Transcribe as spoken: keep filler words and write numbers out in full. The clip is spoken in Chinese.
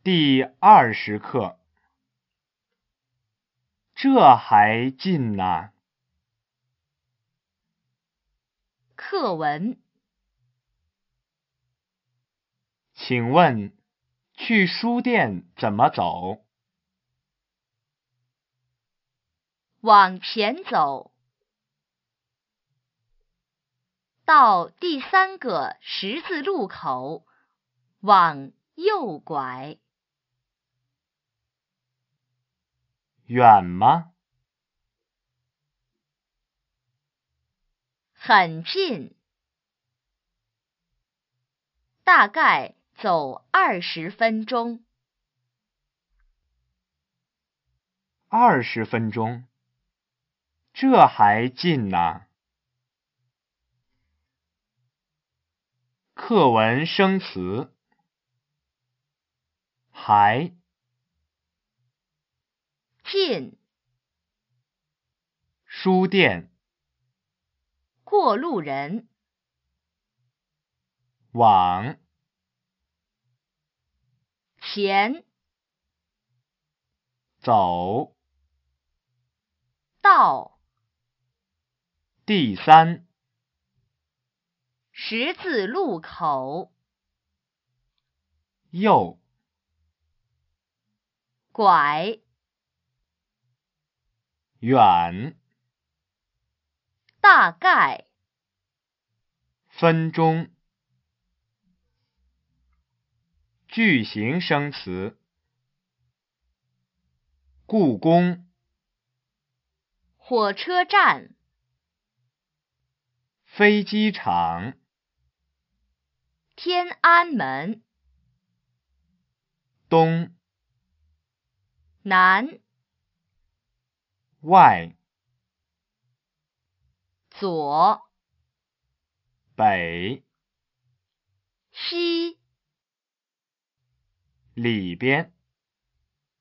第二十课，这还近呐。 课文， 请问去书店怎么走？ 往前走，到第三个十字路口，往右拐。 远吗？ 很近，大概走二十分钟。 二十分钟，这还近呐。课文生词，还， 近， 书店， 过路人， 往， 前， 走， 到， 第三， 十字路口， 右， 拐， 远， 大概， 分钟。句型生词，故宫， 火车站， 飞机场， 天安门， 东， 南， 外， 左， 北， 西， 里边。